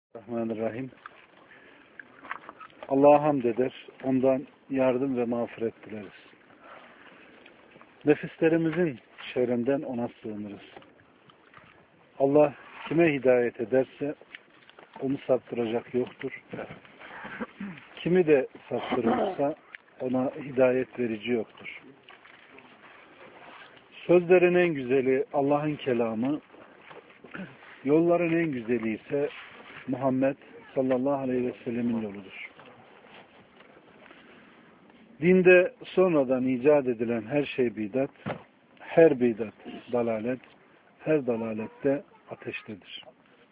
Bismillahirrahmanirrahim. Allah'a hamd eder, ondan yardım ve mağfiret dileriz. Nefislerimizin şerrinden ona sığınırız. Allah kime hidayet ederse onu saptıracak yoktur. Kimi de saptırırsa ona hidayet verici yoktur. Sözlerin en güzeli Allah'ın kelamı, yolların en güzeli ise Muhammed sallallahu aleyhi ve sellemin yoludur. Dinde sonradan icat edilen her şey bidat, her bidat dalalet, her dalalette ateştedir.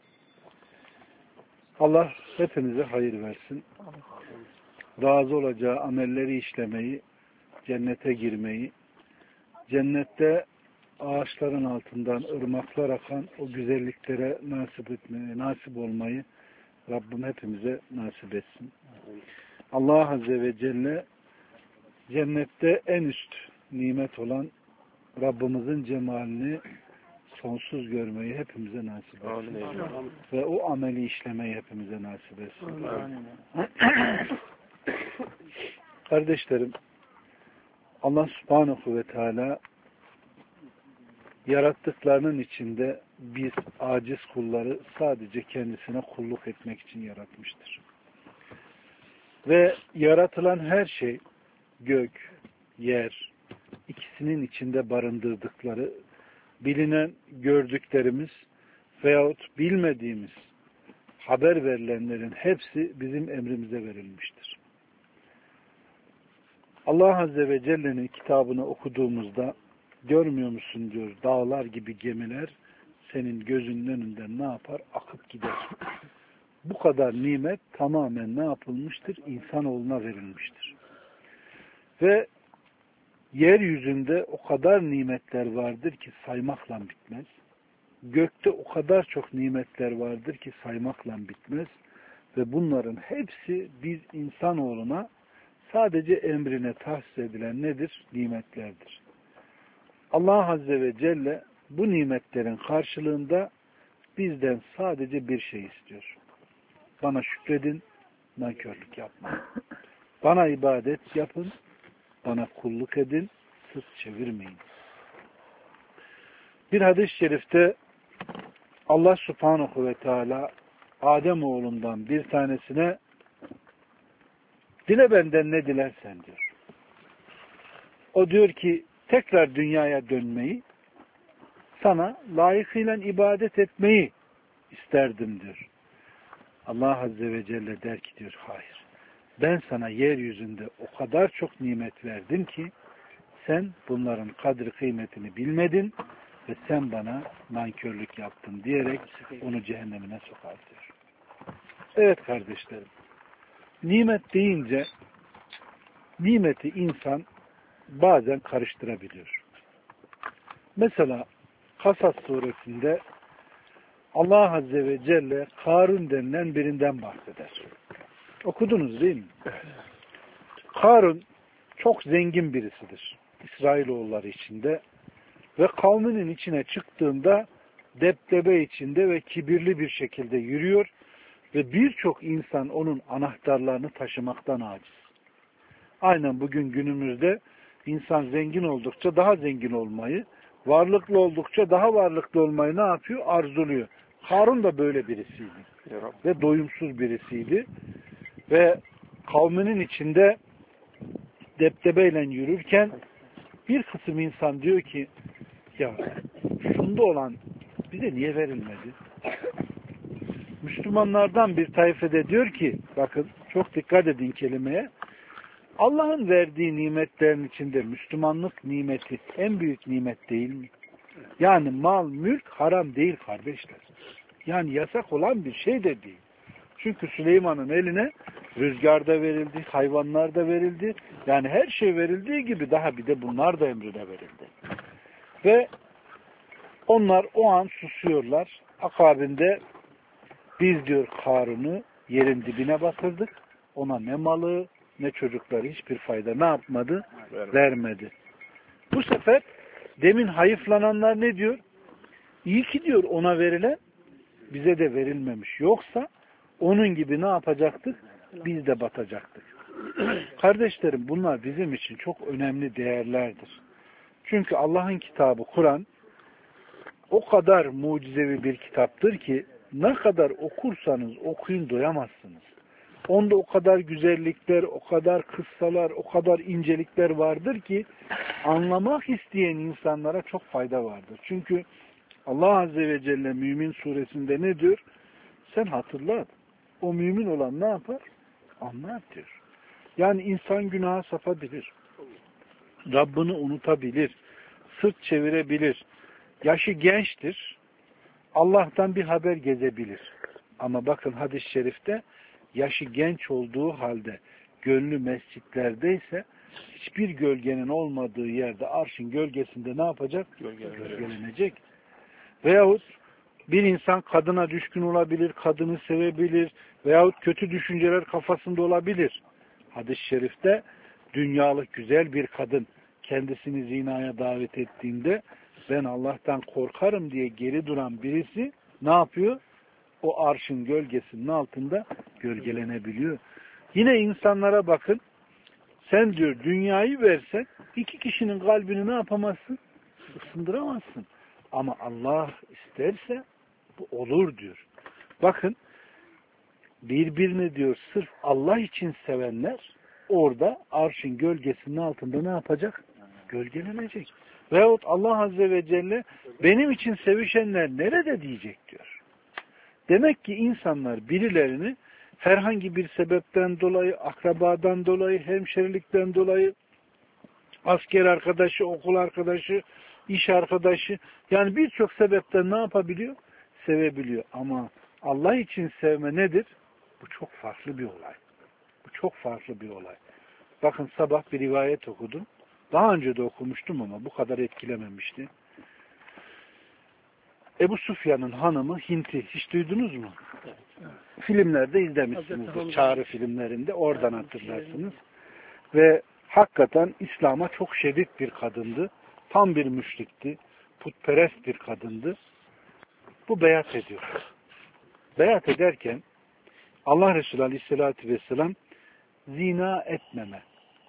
Allah hepinize hayır versin. Razı olacağı amelleri işlemeyi, cennete girmeyi, cennette ağaçların altından ırmaklar akan o güzelliklere nasip olmayı Rabbim hepimize nasip etsin. Allah Azze ve Celle cennette en üst nimet olan Rabbimizin cemalini sonsuz görmeyi hepimize nasip etsin. Ve o ameli işlemeyi hepimize nasip etsin. Kardeşlerim, Allah Subhanahu ve Teala yarattıklarının içinde biz aciz kulları sadece kendisine kulluk etmek için yaratmıştır. Ve yaratılan her şey, gök, yer, ikisinin içinde barındırdıkları, bilinen gördüklerimiz veyahut bilmediğimiz haber verilenlerin hepsi bizim emrimize verilmiştir. Allah Azze ve Celle'nin kitabını okuduğumuzda görmüyor musun diyor, dağlar gibi gemiler senin gözünün önünden ne yapar? Akıp gider. Bu kadar nimet tamamen ne yapılmıştır? İnsanoğluna verilmiştir. Ve yeryüzünde o kadar nimetler vardır ki saymakla bitmez. Gökte o kadar çok nimetler vardır ki saymakla bitmez. Ve bunların hepsi biz insanoğluna sadece emrine tahsis edilen nedir? Nimetlerdir. Allah Azze ve Celle bu nimetlerin karşılığında bizden sadece bir şey istiyor. Bana şükredin, nankörlük yapmayın. Bana ibadet yapın, bana kulluk edin, sırt çevirmeyin. Bir hadis-i şerifte Allah Subhanahu ve Teala Adem oğlundan bir tanesine dile benden ne dilersen diyor. O diyor ki tekrar dünyaya dönmeyi, sana layıkıyla ibadet etmeyi isterdim diyor. Allah Azze ve Celle der ki diyor, hayır. Ben sana yeryüzünde o kadar çok nimet verdim ki sen bunların kadri kıymetini bilmedin ve sen bana nankörlük yaptın diyerek onu cehennemine sokar diyor. Evet kardeşlerim, nimet deyince nimeti insan bazen karıştırabiliyor. Mesela Kasas suresinde Allah Azze ve Celle Karun denilen birinden bahseder. Okudunuz değil mi? Karun çok zengin birisidir. İsrailoğulları içinde ve kavminin içine çıktığında depdebe içinde ve kibirli bir şekilde yürüyor ve birçok insan onun anahtarlarını taşımaktan aciz. Aynen bugün günümüzde insan zengin oldukça daha zengin olmayı, varlıklı oldukça daha varlıklı olmayı ne yapıyor? Arzuluyor. Karun da böyle birisiydi. Ve doyumsuz birisiydi. Ve kavminin içinde depdebeyle yürürken bir kısım insan diyor ki ya şunda olan bize niye verilmedi? Müslümanlardan bir tayfede diyor ki bakın çok dikkat edin kelimeye. Allah'ın verdiği nimetlerin içinde Müslümanlık nimeti en büyük nimet değil mi? Yani mal, mülk haram değil kardeşler. Yani yasak olan bir şey de değil. Çünkü Süleyman'ın eline rüzgarda verildi, hayvanlar da verildi. Yani her şey verildiği gibi daha bir de bunlar da emrine verildi. Ve onlar o an susuyorlar. Akabinde biz diyor Karun'u yerin dibine batırdık. Ona ne malı ne çocukları hiçbir fayda ne yapmadı? Vermedi. Bu sefer demin hayıflananlar ne diyor? İyi ki diyor ona verilen bize de verilmemiş. Yoksa onun gibi ne yapacaktık? Biz de batacaktık. Kardeşlerim, bunlar bizim için çok önemli değerlerdir. Çünkü Allah'ın kitabı Kur'an o kadar mucizevi bir kitaptır ki ne kadar okursanız okuyun doyamazsınız. Onda o kadar güzellikler, o kadar kıssalar, o kadar incelikler vardır ki anlamak isteyen insanlara çok fayda vardır. Çünkü Allah Azze ve Celle Mümin suresinde ne diyor? Sen hatırlat. O mümin olan ne yapar? Anlar diyor. Yani insan günaha sapabilir. Rabbini unutabilir. Sırt çevirebilir. Yaşı gençtir. Allah'tan bir haber gezebilir. Ama bakın hadis-i şerifte yaşı genç olduğu halde gönlü mescitlerdeyse hiçbir gölgenin olmadığı yerde arşın gölgesinde ne yapacak? Gölgelenecek. Veyahut bir insan kadına düşkün olabilir, kadını sevebilir veyahut kötü düşünceler kafasında olabilir. Hadis-i şerifte dünyalık güzel bir kadın kendisini zinaya davet ettiğinde ben Allah'tan korkarım diye geri duran birisi ne yapıyor? O arşın gölgesinin altında gölgelenebiliyor. Yine insanlara bakın. Sen diyor dünyayı versen iki kişinin kalbini ne yapamazsın? Isındıramazsın. Ama Allah isterse bu olur diyor. Bakın birbirini diyor sırf Allah için sevenler orada arşın gölgesinin altında ne yapacak? Gölgelenecek. Veyahut Allah Azze ve Celle benim için sevişenler nerede diyecek diyor. Demek ki insanlar birilerini herhangi bir sebepten dolayı, akrabadan dolayı, hemşerilikten dolayı, asker arkadaşı, okul arkadaşı, iş arkadaşı, yani birçok sebepten ne yapabiliyor? Sevebiliyor. Ama Allah için sevme nedir? Bu çok farklı bir olay. Bu çok farklı bir olay. Bakın sabah bir rivayet okudum. Daha önce de okumuştum ama bu kadar etkilememişti. Ebu Sufyan'ın hanımı Hint'i hiç duydunuz mu? Evet. Filmlerde izlemişsinizdir. Çağrı filmlerinde. Oradan hatırlarsınız. Ve hakikaten İslam'a çok şiddet bir kadındı. Tam bir müşrikti. Putperest bir kadındı. Bu beyat ediyor. Beyat ederken Allah Resulü Aleyhisselatü Vesselam zina etmeme,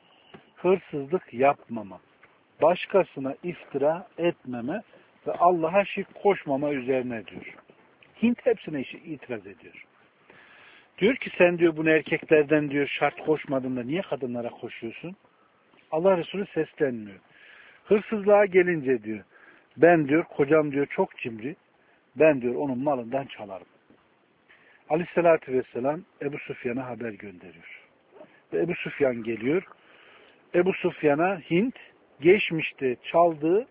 hırsızlık yapmama, başkasına iftira etmeme ve Allah'a şirk koşmama üzerine diyor. Hint hepsine itiraz ediyor. Diyor ki sen diyor bunu erkeklerden diyor şart koşmadın da niye kadınlara koşuyorsun? Allah Resulü seslenmiyor. Hırsızlığa gelince diyor ben diyor kocam diyor çok cimri, ben diyor onun malından çalarım. Aleyhissalatü vesselam Ebu Sufyan'a haber gönderiyor. Ve Ebu Sufyan geliyor. Ebu Sufyan'a Hint geçmişte çaldığı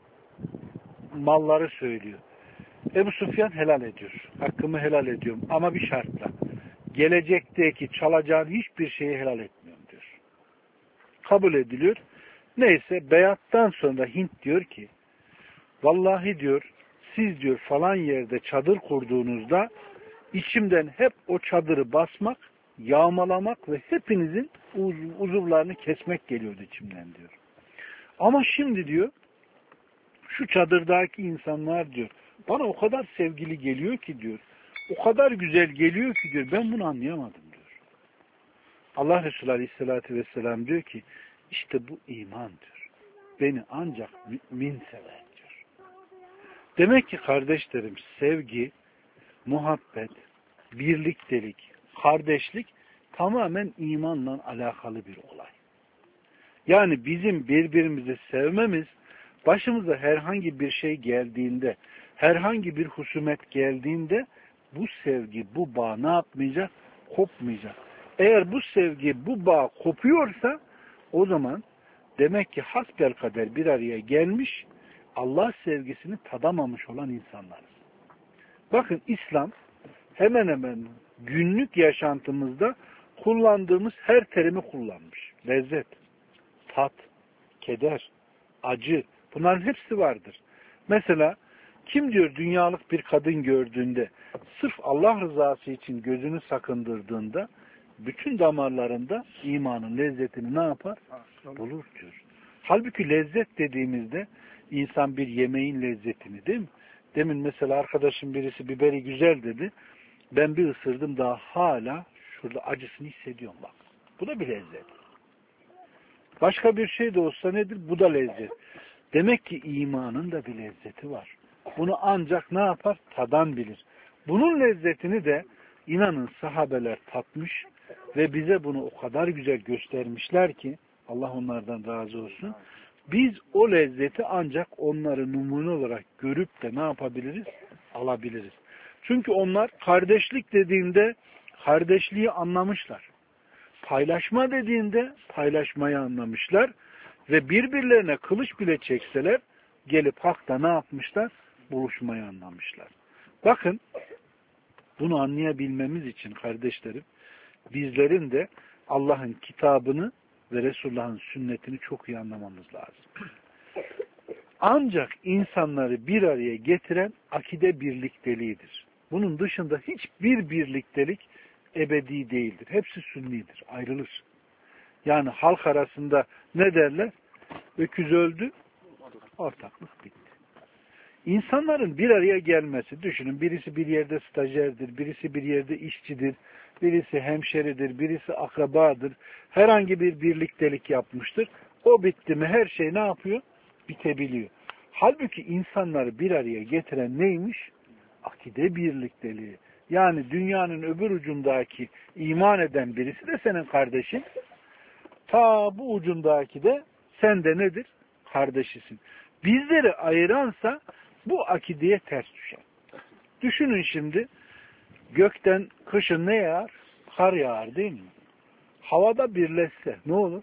malları söylüyor. Ebu Sufyan helal ediyor. Hakkımı helal ediyorum ama bir şartla. Gelecekteki çalacağın hiçbir şeyi helal etmiyorum diyor. Kabul ediliyor. Neyse beyattan sonra Hint diyor ki vallahi diyor siz diyor falan yerde çadır kurduğunuzda içimden hep o çadırı basmak, yağmalamak ve hepinizin uzuvlarını kesmek geliyordu içimden diyor. Ama şimdi diyor şu çadırdaki insanlar diyor bana o kadar sevgili geliyor ki diyor o kadar güzel geliyor ki diyor ben bunu anlayamadım diyor. Allah Resulü Aleyhisselatü Vesselam diyor ki işte bu imandır. Beni ancak mümin sever diyor. Demek ki kardeşlerim sevgi, muhabbet, birliktelik, kardeşlik tamamen imanla alakalı bir olay. Yani bizim birbirimizi sevmemiz başımıza herhangi bir şey geldiğinde, herhangi bir husumet geldiğinde bu sevgi, bu bağ ne yapmayacak? Kopmayacak. Eğer bu sevgi, bu bağ kopuyorsa o zaman demek ki hasbelkader bir araya gelmiş, Allah sevgisini tadamamış olan insanlarız. Bakın İslam hemen hemen günlük yaşantımızda kullandığımız her terimi kullanmış. Lezzet, tat, keder, acı, bunların hepsi vardır. Mesela kim diyor dünyalık bir kadın gördüğünde sırf Allah rızası için gözünü sakındırdığında bütün damarlarında imanın lezzetini ne yapar? Bulur diyor. Halbuki lezzet dediğimizde insan bir yemeğin lezzetini değil mi? Demin mesela arkadaşım birisi biberi güzel dedi. Ben bir ısırdım daha hala şurada acısını hissediyorum bak. Bu da bir lezzet. Başka bir şey de olsa nedir? Bu da lezzet. Demek ki imanın da bir lezzeti var. Bunu ancak ne yapar? Tadan bilir. Bunun lezzetini de inanın sahabeler tatmış ve bize bunu o kadar güzel göstermişler ki Allah onlardan razı olsun. Biz o lezzeti ancak onları numune olarak görüp de ne yapabiliriz? Alabiliriz. Çünkü onlar kardeşlik dediğinde kardeşliği anlamışlar. Paylaşma dediğinde paylaşmayı anlamışlar ve birbirlerine kılıç bile çekseler gelip hakta ne yapmışlar? Buluşmayı anlamışlar. Bakın bunu anlayabilmemiz için kardeşlerim bizlerin de Allah'ın kitabını ve Resulullah'ın sünnetini çok iyi anlamamız lazım. Ancak insanları bir araya getiren akide birlikteliğidir. Bunun dışında hiçbir birliktelik ebedi değildir. Hepsi sünnidir. Ayrılır. Yani halk arasında ne derler? Öküz öldü, ortaklık bitti. İnsanların bir araya gelmesi, düşünün birisi bir yerde stajyerdir, birisi bir yerde işçidir, birisi hemşeridir, birisi akrabadır. Herhangi bir birliktelik yapmıştır. O bitti mi her şey ne yapıyor? Bitebiliyor. Halbuki insanları bir araya getiren neymiş? Akide birlikteliği. Yani dünyanın öbür ucundaki iman eden birisi de senin kardeşin. Ta bu ucundaki de sen de nedir? Kardeşisin. Bizleri ayıransa bu akideye ters düşer. Düşünün şimdi gökten kışın ne yağar? Kar yağar değil mi? Havada birleşse ne olur?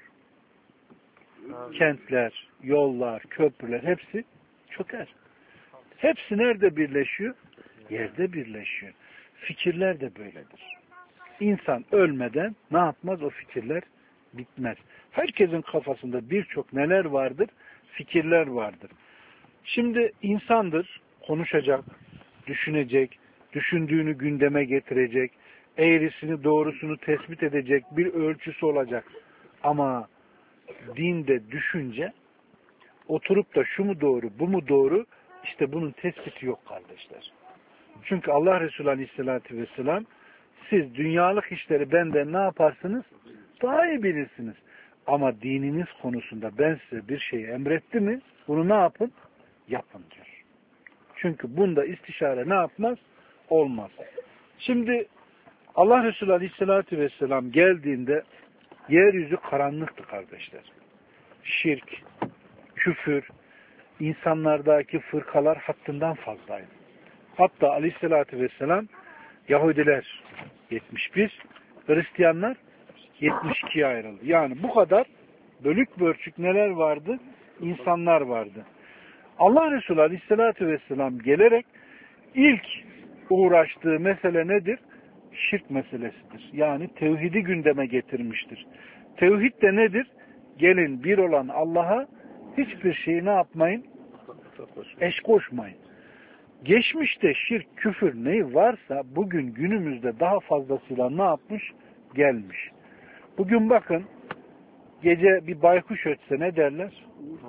Kentler, yollar, köprüler hepsi çöker. Hepsi nerede birleşiyor? Yerde birleşiyor. Fikirler de böyledir. İnsan ölmeden ne yapmaz? O fikirler bitmez. Herkesin kafasında birçok neler vardır? Fikirler vardır. Şimdi insandır, konuşacak, düşünecek, düşündüğünü gündeme getirecek, eğrisini doğrusunu tespit edecek bir ölçüsü olacak. Ama dinde düşünce oturup da şu mu doğru, bu mu doğru, işte bunun tespiti yok kardeşler. Çünkü Allah Resulü Aleyhisselatü Vesselam siz dünyalık işleri benden ne yaparsınız? Daha iyi bilirsiniz. Ama dininiz konusunda ben size bir şeyi emretti mi? Bunu ne yapın? Yapın diyor. Çünkü bunda istişare ne yapmaz? Olmaz. Şimdi Allah Resulü Aleyhisselatü Vesselam geldiğinde yeryüzü karanlıktı kardeşler. Şirk, küfür, insanlardaki fırkalar hattından fazlaydı. Hatta Aleyhisselatü Vesselam Yahudiler 71, Hristiyanlar 72'ye ayrıldı. Yani bu kadar bölük bölçük neler vardı? İnsanlar vardı. Allah Resulü Aleyhisselatü Vesselam gelerek ilk uğraştığı mesele nedir? Şirk meselesidir. Yani tevhidi gündeme getirmiştir. Tevhid de nedir? Gelin bir olan Allah'a hiçbir şeyi ne yapmayın? Eş koşmayın. Geçmişte şirk, küfür neyi varsa bugün günümüzde daha fazlasıyla ne yapmış? Gelmiş. Bugün bakın gece bir baykuş ötse ne derler?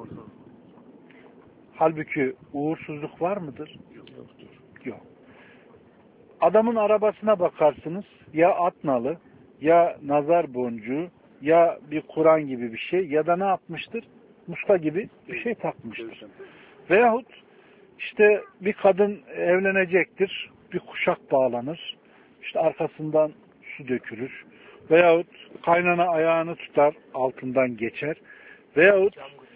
Halbuki uğursuzluk var mıdır? Yok. Adamın arabasına bakarsınız ya at nalı, ya nazar boncuğu, ya bir Kur'an gibi bir şey ya da ne yapmıştır? Muska gibi bir şey takmıştır. Veyahut işte bir kadın evlenecektir, bir kuşak bağlanır, işte arkasından su dökülür. Veyahut kaynana ayağını tutar, altından geçer. Veyahut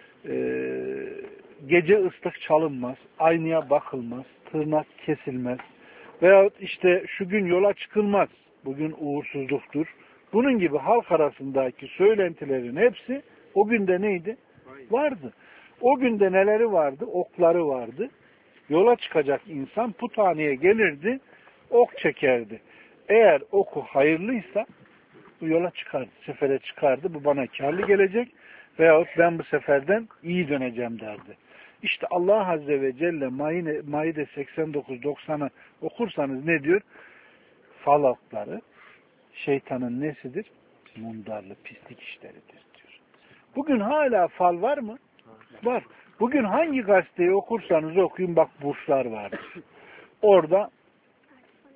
gece ıslık çalınmaz, aynaya bakılmaz, tırnak kesilmez. Veyahut işte şu gün yola çıkılmaz, bugün uğursuzluktur. Bunun gibi halk arasındaki söylentilerin hepsi o günde neydi? Vardı. O günde neleri vardı? Okları vardı. Yola çıkacak insan puthaneye gelirdi, ok çekerdi. Eğer oku hayırlıysa bu yola çıkardı, sefere çıkardı. Bu bana kârlı gelecek veyahut ben bu seferden iyi döneceğim derdi. İşte Allah Azze ve Celle Maide 89-90'ı okursanız ne diyor? Fal okları şeytanın nesidir? Mundarlı, pislik işleridir diyor. Bugün hala fal var mı? Var. Bugün hangi gazeteyi okursanız okuyun bak burçlar vardır. Orada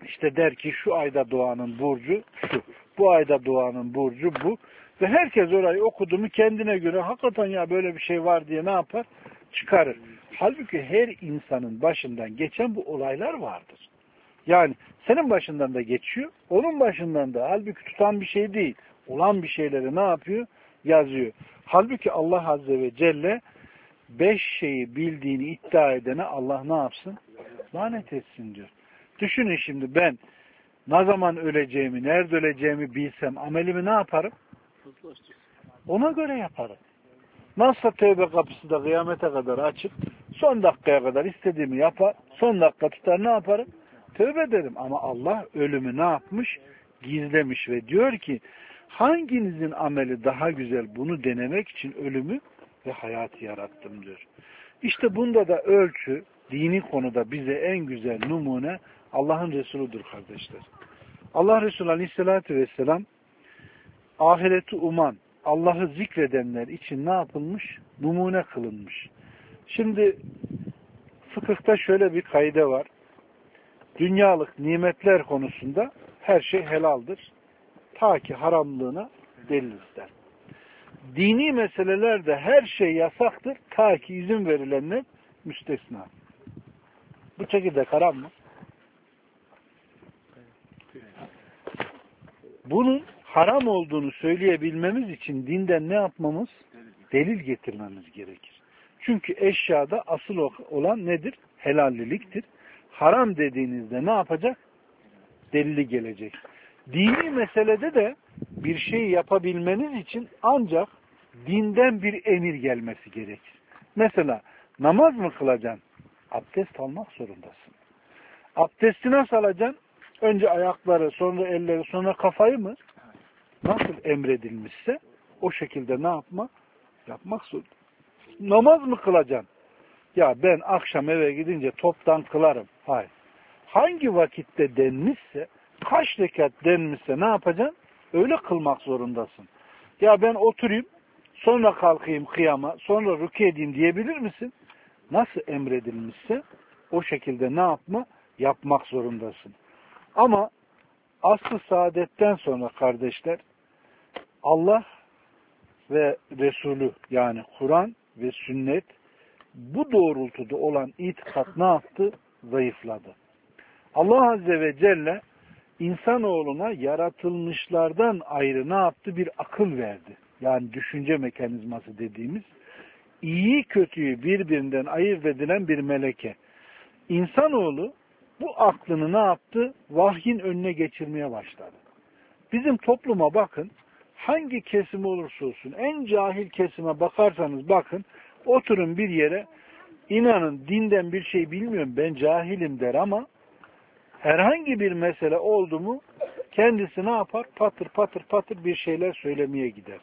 İşte der ki şu ayda doğanın burcu şu, bu ayda doğanın burcu bu. Ve herkes orayı okudu mu kendine göre hakikaten ya böyle bir şey var diye ne yapar? Çıkarır. Halbuki her insanın başından geçen bu olaylar vardır. Yani senin başından da geçiyor, onun başından da. Halbuki tutan bir şey değil. Olan bir şeyleri ne yapıyor? Yazıyor. Halbuki Allah Azze ve Celle 5 şeyi bildiğini iddia edene Allah ne yapsın? Lanet etsin diyor. Düşünün şimdi ben ne zaman öleceğimi, nerede öleceğimi bilsem amelimi ne yaparım? Ona göre yaparım. Nasılsa tövbe kapısı da kıyamete kadar açık, son dakikaya kadar istediğimi yapar, son dakika tutar ne yaparım? Tövbe ederim. Ama Allah ölümü ne yapmış? Gizlemiş ve diyor ki hanginizin ameli daha güzel bunu denemek için ölümü ve hayatı yarattım diyor. İşte bunda da ölçü, dini konuda bize en güzel numune Allah'ın Resuludur kardeşler. Allah Resulü Aleyhisselatü Vesselam ahireti uman, Allah'ı zikredenler için ne yapılmış? Numune kılınmış. Şimdi fıkıhta şöyle bir kaide var. Dünyalık nimetler konusunda her şey helaldir. Ta ki haramlığına delil ister. Dini meselelerde her şey yasaktır. Ta ki izin verilenler müstesna. Bu çekirdek haram mı? Bunun haram olduğunu söyleyebilmemiz için dinden ne yapmamız? Delil getirmemiz gerekir. Çünkü eşyada asıl olan nedir? Helalliliktir. Haram dediğinizde ne yapacak? Delili gelecek. Dini meselede de bir şey yapabilmeniz için ancak dinden bir emir gelmesi gerekir. Mesela namaz mı kılacaksın? Abdest almak zorundasın. Abdesti nasıl alacaksın? Önce ayakları, sonra elleri, sonra kafayı mı? Nasıl emredilmişse o şekilde ne yapma? Yapmak zorunda. Namaz mı kılacaksın? Ya ben akşam eve gidince toptan kılarım. Hayır. Hangi vakitte denmişse, kaç rekat denmişse ne yapacaksın? Öyle kılmak zorundasın. Ya ben oturayım, sonra kalkayım kıyama, sonra rükû edeyim diyebilir misin? Nasıl emredilmişse o şekilde ne yapma? Yapmak zorundasın. Ama asr-ı saadetten sonra kardeşler Allah ve Resulü yani Kur'an ve sünnet bu doğrultuda olan itikat ne yaptı? Zayıfladı. Allah Azze ve Celle insanoğluna yaratılmışlardan ayrı ne yaptı? Bir akıl verdi. Yani düşünce mekanizması dediğimiz iyiyi kötüyü birbirinden ayırt edilen bir meleke. İnsanoğlu bu aklını ne yaptı? Vahyin önüne geçirmeye başladı. Bizim topluma bakın, hangi kesim olursa olsun, en cahil kesime bakarsanız bakın, oturun bir yere, inanın dinden bir şey bilmiyorum, ben cahilim der ama herhangi bir mesele oldu mu kendisi ne yapar? Patır patır patır bir şeyler söylemeye gider.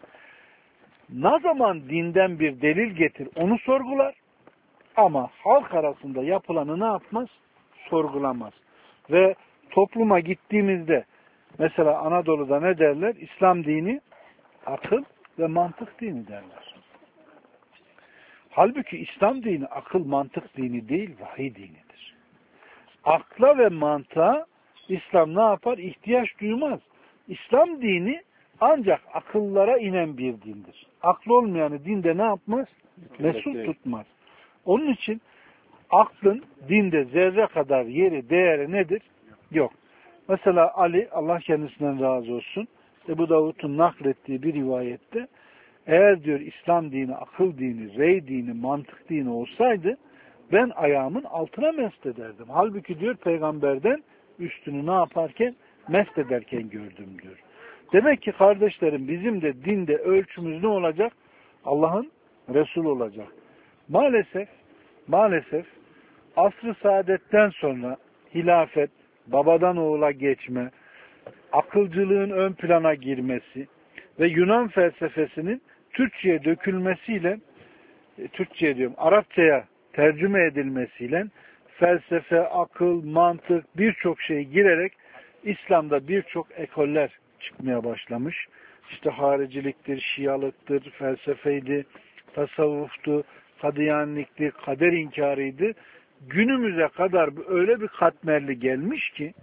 Ne zaman dinden bir delil getir onu sorgular ama halk arasında yapılanı ne yapmaz? Sorgulamaz. Ve topluma gittiğimizde mesela Anadolu'da ne derler? İslam dini akıl ve mantık dini derler. Halbuki İslam dini akıl mantık dini değil, vahiy dinidir. Akla ve mantığa İslam ne yapar? İhtiyaç duymaz. İslam dini ancak akıllara inen bir dindir. Aklı olmayanı dinde ne yapmaz? Mesul tutmaz. Onun için aklın dinde zerre kadar yeri, değeri nedir? Yok. Mesela Ali, Allah kendisinden razı olsun, Ebu Davud'un naklettiği bir rivayette eğer diyor İslam dini, akıl dini, rey dini, mantık dini olsaydı ben ayağımın altına mest ederdim. Halbuki diyor peygamberden üstünü ne yaparken? Mest ederken gördüm diyor. Demek ki kardeşlerim bizim de dinde ölçümüz ne olacak? Allah'ın Resul olacak. Maalesef asr-ı saadetten sonra hilafet, babadan oğula geçme, akılcılığın ön plana girmesi ve Yunan felsefesinin Türkçe'ye dökülmesiyle, Türkçe'ye diyorum, Arapça'ya tercüme edilmesiyle felsefe, akıl, mantık birçok şey girerek İslam'da birçok ekoller çıkmaya başlamış. İşte hariciliktir, şialıktır, felsefeydi, tasavvuftu, kadıyanilikti, kader inkarıydı. Günümüze kadar öyle bir katmerli gelmiş ki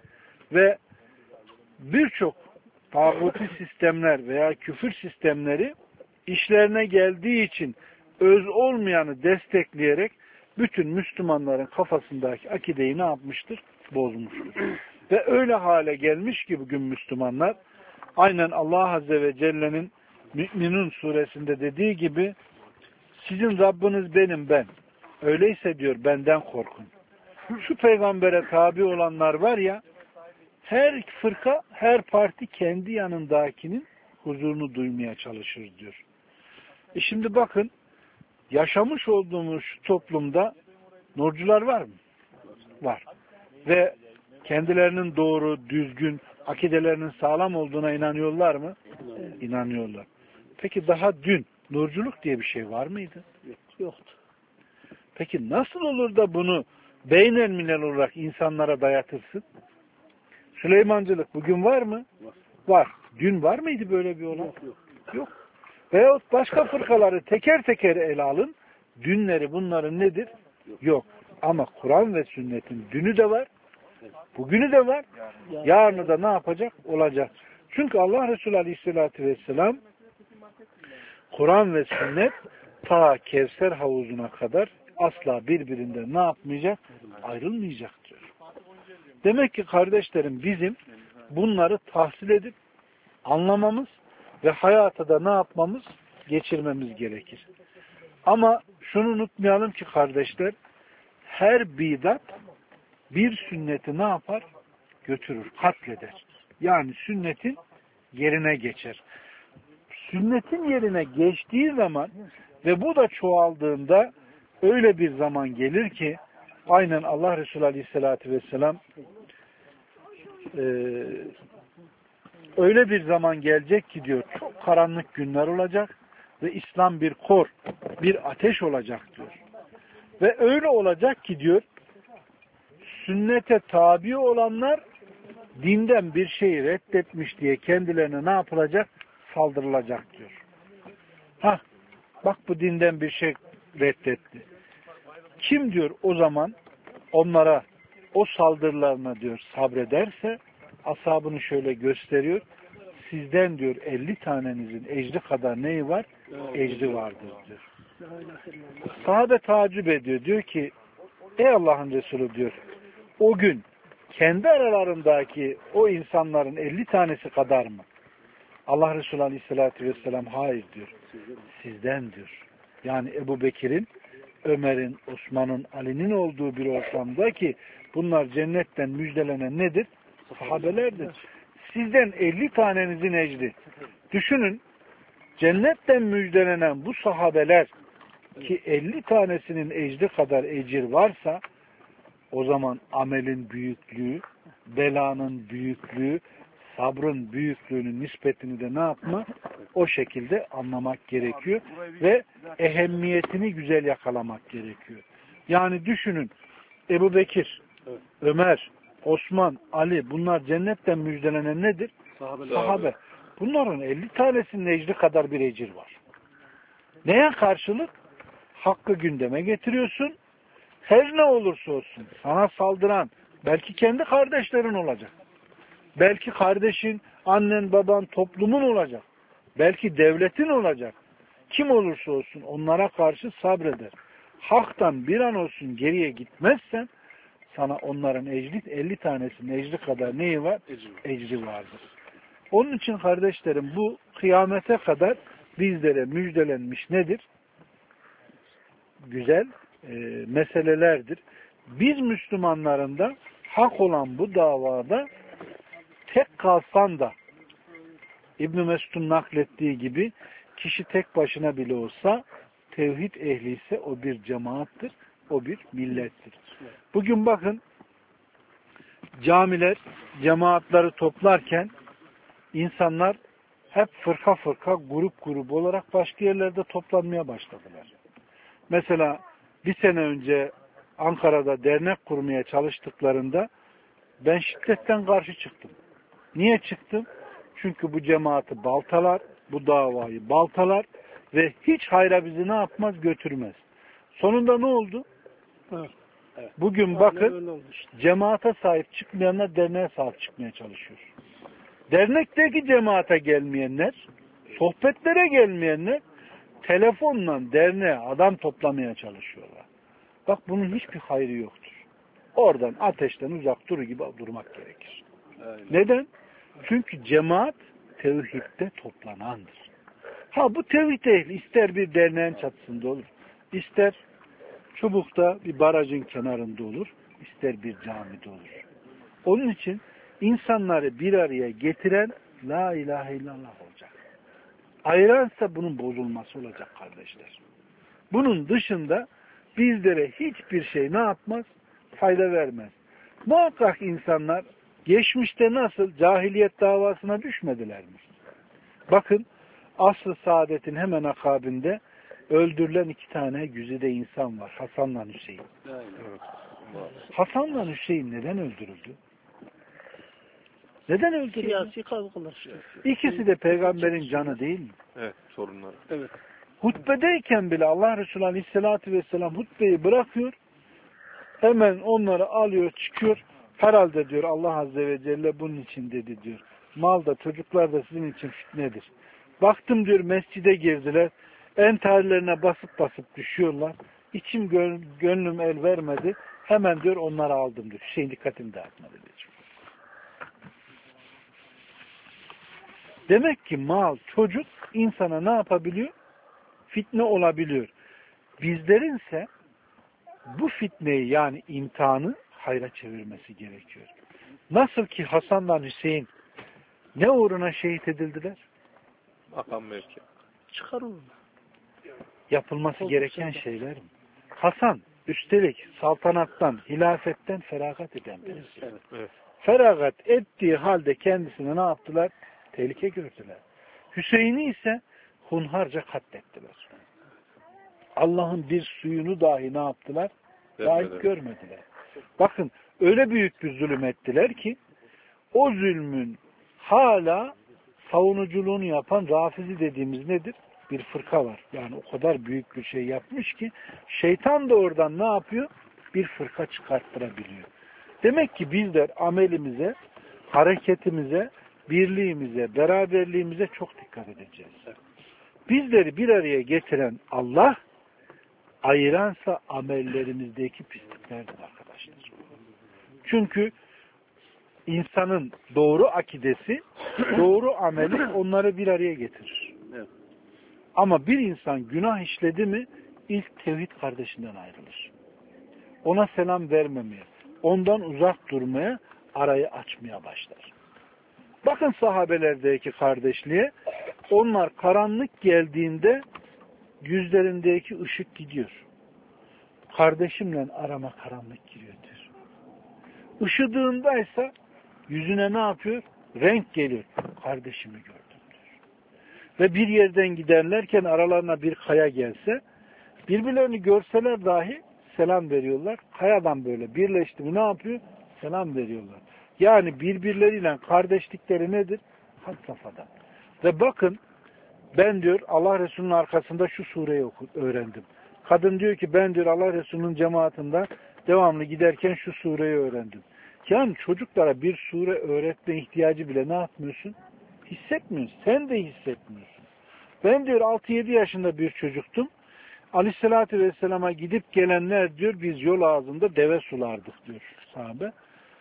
Ve birçok tağuti sistemler veya küfür sistemleri işlerine geldiği için öz olmayanı destekleyerek bütün Müslümanların kafasındaki akideyi ne yapmıştır? Bozmuştur. Ve öyle hale gelmiş ki bugün Müslümanlar aynen Allah Azze ve Celle'nin Mü'minun suresinde dediği gibi sizin Rabbiniz benim ben. Öyleyse diyor benden korkun. Şu peygambere tabi olanlar var ya her fırka, her parti kendi yanındakinin huzurunu duymaya çalışır diyor. Şimdi bakın yaşamış olduğumuz şu toplumda nurcular var mı? Var. Ve kendilerinin doğru, düzgün, akidelerinin sağlam olduğuna inanıyorlar mı? İnanıyorlar. Peki daha dün nurculuk diye bir şey var mıydı? Yoktu. Peki nasıl olur da bunu beynelmilel olarak insanlara dayatırsın? Süleymancılık bugün var mı? Var. Dün var mıydı böyle bir olay? Yok. Veyahut başka fırkaları teker teker ele alın. Dünleri bunların nedir? Yok. Ama Kur'an ve sünnetin dünü de var. Bugünü de var. Yarını da ne yapacak? Olacak. Çünkü Allah Resulü Aleyhisselatü Vesselam Kur'an ve sünnet ta Kevser havuzuna kadar asla birbirinden ne yapmayacak? Ayrılmayacak diyor. Demek ki kardeşlerim bizim bunları tahsil edip anlamamız ve hayata da ne yapmamız? Geçirmemiz gerekir. Ama şunu unutmayalım ki kardeşler her bidat bir sünneti ne yapar? Götürür, katleder. Yani sünnetin yerine geçer. Sünnetin yerine geçtiği zaman ve bu da çoğaldığında öyle bir zaman gelir ki aynen Allah Resulü Aleyhisselatü Vesselam öyle bir zaman gelecek ki diyor çok karanlık günler olacak ve İslam bir kor, bir ateş olacak diyor. Ve öyle olacak ki diyor sünnete tabi olanlar dinden bir şeyi reddetmiş diye kendilerine ne yapılacak? Saldırılacak diyor. Bak bu dinden bir şey reddetti. Kim diyor o zaman onlara o saldırılarına diyor sabrederse ashabını şöyle gösteriyor. Sizden diyor 50 tanenizin ecri kadar neyi var? Ecri vardır diyor. Sahabe tacip ediyor. Diyor ki ey Allah'ın Resulü diyor o gün kendi aralarındaki o insanların 50 tanesi kadar mı? Allah Resulü Aleyhisselatü Vesselam hayır diyor. Sizden diyor. Yani Ebu Bekir'in, Ömer'in, Osman'ın, Ali'nin olduğu bir ortamda ki bunlar cennetten müjdelenen nedir? Sahabelerdir. Sizden 50 tanenizin ecri. Düşünün cennetten müjdelenen bu sahabeler ki 50 tanesinin ecri kadar ecir varsa o zaman amelin büyüklüğü, belanın büyüklüğü, sabrın büyüklüğünün nispetini de ne yapma? O şekilde anlamak gerekiyor ve ehemmiyetini güzel yakalamak gerekiyor. Yani düşünün Ebu Bekir, Ömer, Osman, Ali bunlar cennetten müjdelenen nedir? Sahabe. Bunların 50 tanesinin ecri kadar bir ecir var. Neye karşılık? Hakkı gündeme getiriyorsun. Her ne olursa olsun sana saldıran belki kendi kardeşlerin olacak. Belki kardeşin, annen, baban, toplumun olacak. Belki devletin olacak. Kim olursa olsun onlara karşı sabreder. Hak'tan bir an olsun geriye gitmezsen sana onların ecri 50 tanesinin ecri kadar neyi var? Ecri vardır. Onun için kardeşlerim bu kıyamete kadar bizlere müjdelenmiş nedir? Güzel meselelerdir. Biz Müslümanların da hak olan bu davada tek kalsan da İbn-i Mesud'un naklettiği gibi kişi tek başına bile olsa tevhid ehli ise o bir cemaattir, o bir millettir. Bugün bakın camiler cemaatleri toplarken insanlar hep fırka fırka, grup grup olarak başka yerlerde toplanmaya başladılar. Mesela bir sene önce Ankara'da dernek kurmaya çalıştıklarında ben şiddetten karşı çıktım. Niye çıktım? Çünkü bu cemaati baltalar, bu davayı baltalar ve hiç hayra bizi ne yapmaz? Götürmez. Sonunda ne oldu? Evet. Bugün bakın cemaate sahip çıkmayanlar derneğe sahip çıkmaya çalışıyor. Dernekteki cemaate gelmeyenler, sohbetlere gelmeyenler telefonla derneğe adam toplamaya çalışıyorlar. Bak bunun hiçbir hayrı yoktur. Oradan ateşten uzak duru gibi durmak gerekir. Aynen. Neden? Çünkü cemaat tevhidde toplanandır. Ha bu tevhid ehli ister bir derneğin çatısında olur, ister çubukta bir barajın kenarında olur, ister bir camide olur. Onun için insanları bir araya getiren la ilahe illallah olacak. Ayıransa bunun bozulması olacak kardeşler. Bunun dışında bizlere hiçbir şey ne yapmaz? Fayda vermez. Muhakkak insanlar geçmişte nasıl cahiliyet davasına düşmediler mi? Bakın asr-ı saadetin hemen akabinde öldürülen 2 tane güzide insan var. Hasan'la Hüseyin. Evet. Hasan'la Hüseyin neden öldürüldü? Neden öldürüldü? Siyasi kavgalar işte. İkisi de peygamberin canı değil mi? Evet, sorunlar. Evet. Hutbedeyken bile Allah Resulü Aleyhisselatü Vesselam hutbeyi bırakıyor. Hemen onları alıyor, çıkıyor. Herhalde diyor Allah Azze ve Celle bunun için dedi diyor. Mal da çocuklar da sizin için fitnedir. Baktım diyor mescide girdiler. Entarlarına basıp basıp düşüyorlar. İçim gönlüm el vermedi. Hemen diyor onları aldım diyor. Şeyin dikkatini dağıtmadı diyor. Demek ki mal, çocuk insana ne yapabiliyor? Fitne olabiliyor. Bizlerinse bu fitneyi yani imtihanı hayra çevirmesi gerekiyor. Nasıl ki Hasan'la Hüseyin ne uğruna şehit edildiler? Makam mevki. Çıkarılır. Yapılması gereken şeyler mi? Hasan üstelik saltanattan, hilafetten feragat eden birisi. Evet. Evet. Feragat ettiği halde kendisine ne yaptılar? Tehlike gördüler. Hüseyin'i ise hunharca katlettiler. Allah'ın bir suyunu dahi ne yaptılar? Layık görmediler. Bakın öyle büyük bir zulüm ettiler ki o zulmün hala savunuculuğunu yapan Rafizi dediğimiz nedir? Bir fırka var. Yani o kadar büyük bir şey yapmış ki şeytan da oradan ne yapıyor? Bir fırka çıkarttırabiliyor. Demek ki bizler amelimize, hareketimize, birliğimize, beraberliğimize çok dikkat edeceğiz. Bizleri bir araya getiren Allah, ayıransa amellerimizdeki pisliklerdir arkadaşlar. Çünkü insanın doğru akidesi, doğru ameli onları bir araya getirir. Evet. Ama bir insan günah işledi mi ilk tevhid kardeşinden ayrılır. Ona selam vermemeye, ondan uzak durmaya, arayı açmaya başlar. Bakın sahabelerdeki kardeşliğe, onlar karanlık geldiğinde yüzlerindeki ışık gidiyor. Kardeşimle arama karanlık giriyor diyor. Işıdığındaysa yüzüne ne yapıyor? Renk geliyor. Kardeşimi gördüm diyor. Ve bir yerden giderlerken aralarına bir kaya gelse, birbirlerini görseler dahi selam veriyorlar. Kayadan böyle birleşti mi ne yapıyor? Selam veriyorlar. Yani birbirleriyle kardeşlikleri nedir? Had safhada. Ve bakın ben diyor Allah Resulü'nün arkasında şu sureyi öğrendim. Kadın diyor ki ben diyor Allah Resulü'nün cemaatinde devamlı giderken şu sureyi öğrendim. Yani çocuklara bir sure öğretme ihtiyacı bile ne yapmıyorsun? Hissetmiyorsun. Sen de hissetmiyorsun. Ben diyor 6-7 yaşında bir çocuktum. Aleyhissalatü Vesselam'a gidip gelenler diyor biz yol ağzında deve sulardık diyor sahabe.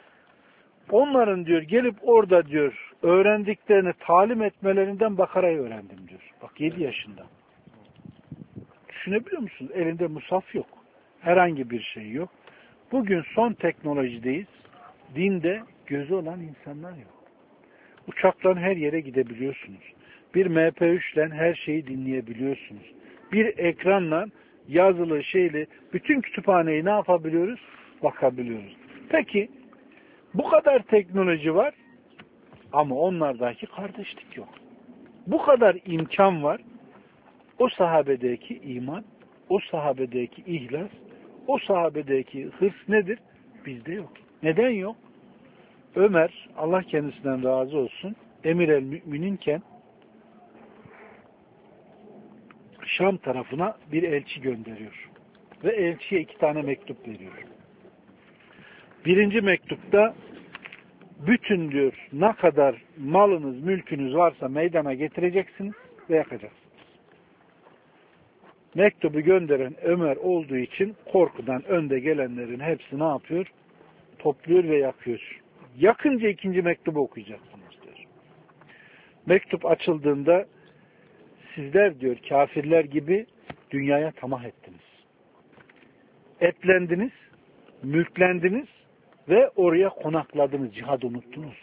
Onların diyor gelip orada diyor öğrendiklerini talim etmelerinden Bakara'yı öğrendim diyor. Bak 7 yaşında. Düşünebiliyor musunuz? Elinde musaf yok. Herhangi bir şey yok. Bugün son teknolojideyiz. Dinde gözü olan insanlar yok. Uçaktan her yere gidebiliyorsunuz. Bir MP3 ile her şeyi dinleyebiliyorsunuz. Bir ekranla yazılı şeyli bütün kütüphaneyi ne yapabiliyoruz? Bakabiliyoruz. Peki bu kadar teknoloji var ama onlardaki kardeşlik yok. Bu kadar imkan var. O sahabedeki iman, o sahabedeki ihlas, o sahabedeki hırs nedir? Bizde yok. Neden yok? Ömer, Allah kendisinden razı olsun, emir el mümininken Şam tarafına bir elçi gönderiyor. Ve elçiye 2 tane mektup veriyor. Birinci mektupta bütün diyor ne kadar malınız, mülkünüz varsa meydana getireceksiniz ve yakacaksınız. Mektubu gönderen Ömer olduğu için korkudan önde gelenlerin hepsi ne yapıyor? Topluyor ve yakıyor. Yakınca ikinci mektubu okuyacaksınız diyor. Mektup açıldığında sizler diyor kafirler gibi dünyaya tamah ettiniz. Etlendiniz, mülklendiniz ve oraya konakladınız, cihadı unuttunuz.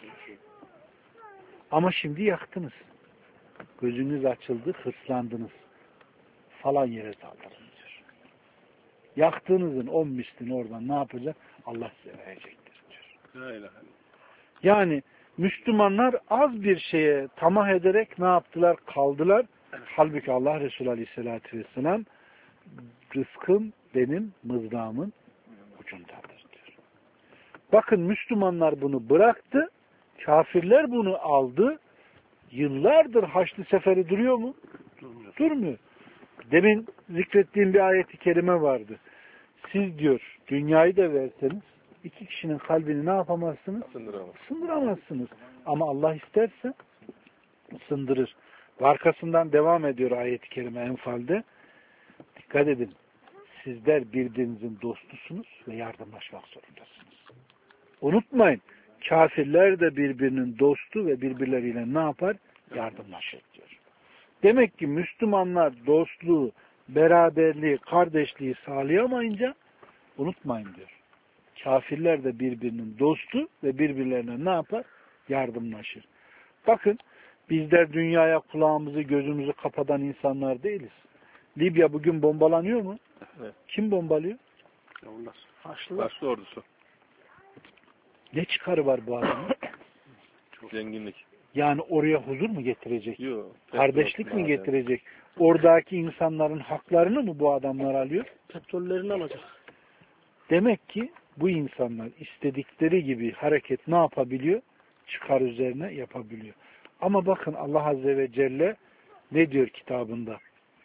Ama şimdi yaktınız. Gözünüz açıldı, hırslandınız. Falan yere saldırın diyor. Yaktığınızın 10 mislini oradan ne yapacak? Allah size verecektir diyor. Yani Müslümanlar az bir şeye tamah ederek ne yaptılar? Kaldılar. Halbuki Allah Resulü Aleyhisselatü Vesselam rızkım benim mızrağımın ucundadır diyor. Bakın Müslümanlar bunu bıraktı. Kafirler bunu aldı. Yıllardır Haçlı Seferi duruyor mu? Durmuyor. Demin zikrettiğim bir ayeti kerime vardı. Siz diyor dünyayı da verseniz iki kişinin kalbini ne yapamazsınız? Sındıramazsınız. Ama Allah isterse sındırır. Ve arkasından devam ediyor ayet-i kerime Enfal'de. Dikkat edin. Sizler birbirinizin dostusunuz ve yardımlaşmak zorundasınız. Unutmayın. Kafirler de birbirinin dostu ve birbirleriyle ne yapar? Yardımlaşır diyor. Demek ki Müslümanlar dostluğu, beraberliği, kardeşliği sağlayamayınca unutmayın diyor. Kafirler de birbirinin dostu ve birbirlerine ne yapar? Yardımlaşır. Bakın bizler dünyaya kulağımızı, gözümüzü kapatan insanlar değiliz. Libya bugün bombalanıyor mu? Evet. Kim bombalıyor? Haçlı ordusu. Ne çıkarı var bu adamın? Zenginlik. Yani oraya huzur mu getirecek? Yok. Kardeşlik mi getirecek? Oradaki insanların haklarını mı bu adamlar alıyor? Petrollerini alacak. Demek ki bu insanlar istedikleri gibi hareket ne yapabiliyor? Çıkar üzerine yapabiliyor. Ama bakın Allah Azze ve Celle ne diyor kitabında?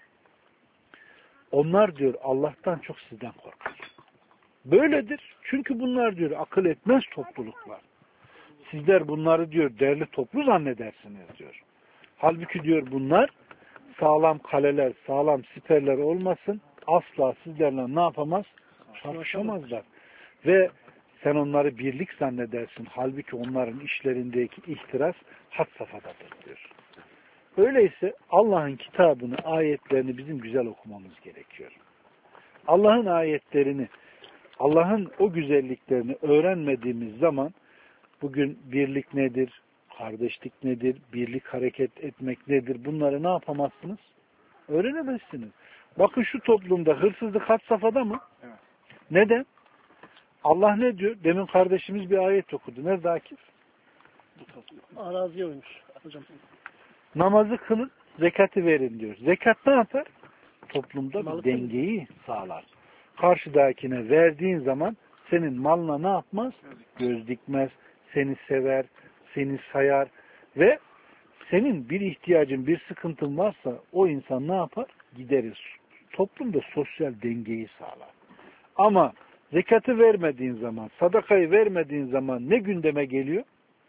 Onlar diyor Allah'tan çok sizden korkar. Böyledir. Çünkü bunlar diyor akıl etmez topluluklar. Sizler bunları diyor değerli toplu zannedersiniz diyor. Halbuki diyor bunlar sağlam kaleler, sağlam siperler olmasın asla sizlerle ne yapamaz? Çarpışamazlar. Ve sen onları birlik zannedersin. Halbuki onların işlerindeki ihtiras had safhadadır diyor. Öyleyse Allah'ın kitabını, ayetlerini bizim güzel okumamız gerekiyor. Allah'ın ayetlerini, Allah'ın o güzelliklerini öğrenmediğimiz zaman bugün birlik nedir, kardeşlik nedir, birlik hareket etmek nedir bunları ne yapamazsınız? Öğrenemezsiniz. Bakın şu toplumda hırsızlık had safhada mı? Evet. Neden? Allah ne diyor? Demin kardeşimiz bir ayet okudu. Nerede Akif? Araziye uymuş hocam. Namazı kılın, zekatı verin diyor. Zekat ne yapar? Toplumda bir dengeyi sağlar. Karşıdakine verdiğin zaman senin malına ne yapmaz? Göz dikmez, seni sever, seni sayar ve senin bir ihtiyacın, bir sıkıntın varsa o insan ne yapar? Giderir. Toplumda sosyal dengeyi sağlar. Ama zekatı vermediğin zaman, sadakayı vermediğin zaman ne gündeme geliyor?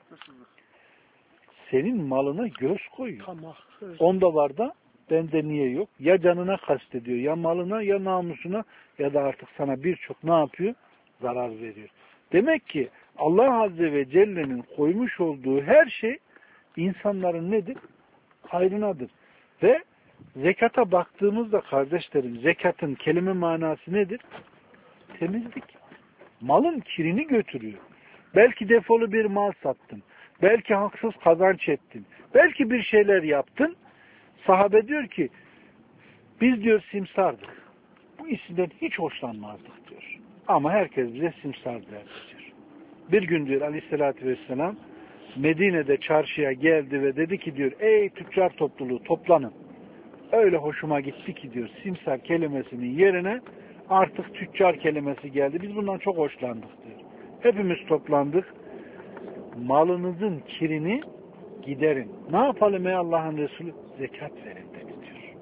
Senin malına göz koyuyor. Tamam. Onda var da bende niye yok? Ya canına kastediyor, ya malına, ya namusuna ya da artık sana birçok ne yapıyor? Zarar veriyor. Demek ki Allah Azze ve Celle'nin koymuş olduğu her şey insanların nedir? Hayrınadır. Ve zekata baktığımızda kardeşlerim, zekatın kelime manası nedir? Temizlik. Malın kirini götürüyor. Belki defolu bir mal sattın. Belki haksız kazanç ettin. Belki bir şeyler yaptın. Sahabe diyor ki biz diyor simsardık. Bu isimden hiç hoşlanmazdık diyor. Ama herkes bize simsar derdi diyor. Bir gün diyor Aleyhisselatü Vesselam Medine'de çarşıya geldi ve dedi ki diyor ey tüccar topluluğu toplanın. Öyle hoşuma gitti ki diyor simsar kelimesinin yerine artık tüccar kelimesi geldi. Biz bundan çok hoşlandık diyor. Hepimiz toplandık. Malınızın kirini giderin. Ne yapalım ey Allah'ın Resulü? Zekat verin dedi diyor.